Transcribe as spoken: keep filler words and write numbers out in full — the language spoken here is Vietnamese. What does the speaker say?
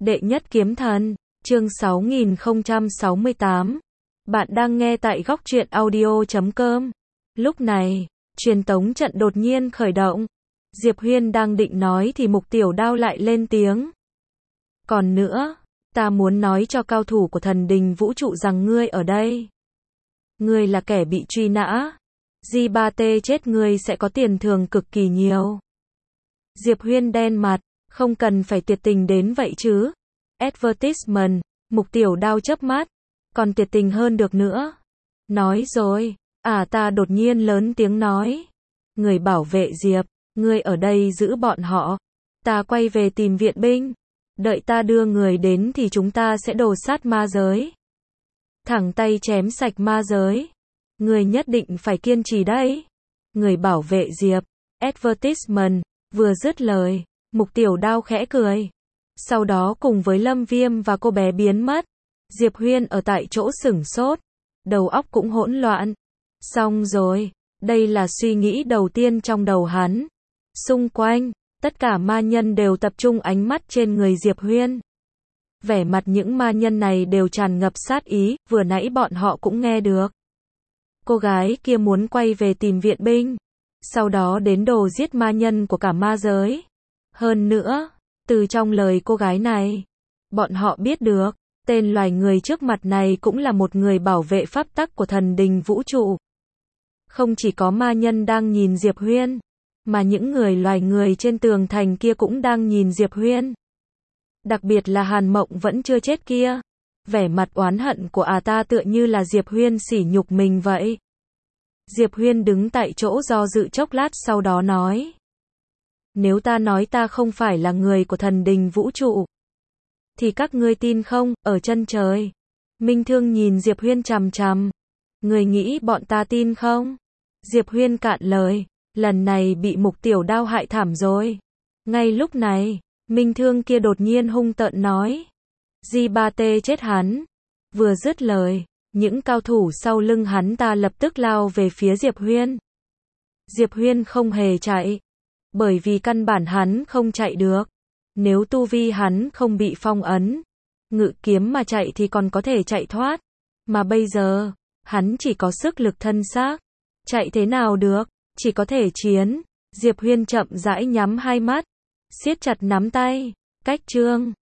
Đệ nhất kiếm thần, chương sáu nghìn không trăm sáu mươi tám. Bạn đang nghe tại góc truyện audio chấm com. Lúc này, truyền tống trận đột nhiên khởi động. Diệp Huyên đang định nói thì Mục Tiểu Đao lại lên tiếng. Còn nữa, ta muốn nói cho cao thủ của thần đình vũ trụ rằng ngươi ở đây. Ngươi là kẻ bị truy nã. G ba T chết ngươi sẽ có tiền thưởng cực kỳ nhiều. Diệp Huyên đen mặt, không cần phải tuyệt tình đến vậy chứ. Advertisement, Mục Tiểu Đao chớp mắt, còn tuyệt tình hơn được nữa. Nói rồi, à ta đột nhiên lớn tiếng nói. Người bảo vệ Diệp, ngươi ở đây giữ bọn họ. Ta quay về tìm viện binh. Đợi ta đưa người đến thì chúng ta sẽ đồ sát ma giới. Thẳng tay chém sạch ma giới. Người nhất định phải kiên trì đấy. Người bảo vệ Diệp, advertisement, vừa dứt lời, Mục Tiểu Đao khẽ cười. Sau đó cùng với Lâm Viêm và cô bé biến mất. Diệp Huyên ở tại chỗ sửng sốt. Đầu óc cũng hỗn loạn. Xong rồi, đây là suy nghĩ đầu tiên trong đầu hắn. Xung quanh, tất cả ma nhân đều tập trung ánh mắt trên người Diệp Huyên. Vẻ mặt những ma nhân này đều tràn ngập sát ý, vừa nãy bọn họ cũng nghe được. Cô gái kia muốn quay về tìm viện binh. Sau đó đến đồ giết ma nhân của cả ma giới. Hơn nữa, từ trong lời cô gái này, bọn họ biết được, tên loài người trước mặt này cũng là một người bảo vệ pháp tắc của thần đình vũ trụ. Không chỉ có ma nhân đang nhìn Diệp Huyên, mà những người loài người trên tường thành kia cũng đang nhìn Diệp Huyên. Đặc biệt là Hàn Mộng vẫn chưa chết kia. Vẻ mặt oán hận của à ta tựa như là Diệp Huyên sỉ nhục mình vậy. Diệp Huyên đứng tại chỗ do dự chốc lát sau đó nói. Nếu ta nói ta không phải là người của thần đình vũ trụ, thì các ngươi tin không, ở chân trời. Minh Thương nhìn Diệp Huyên chằm chằm. Người nghĩ bọn ta tin không? Diệp Huyên cạn lời. Lần này bị Mục Tiểu Đao hại thảm rồi. Ngay lúc này, Minh Thương kia đột nhiên hung tợn nói. G ba T chết hắn. Vừa dứt lời, những cao thủ sau lưng hắn ta lập tức lao về phía Diệp Huyên. Diệp Huyên không hề chạy. Bởi vì căn bản hắn không chạy được. Nếu tu vi hắn không bị phong ấn, ngự kiếm mà chạy thì còn có thể chạy thoát. Mà bây giờ, hắn chỉ có sức lực thân xác. Chạy thế nào được, chỉ có thể chiến. Diệp Huyên chậm rãi nhắm hai mắt, siết chặt nắm tay. Cách chương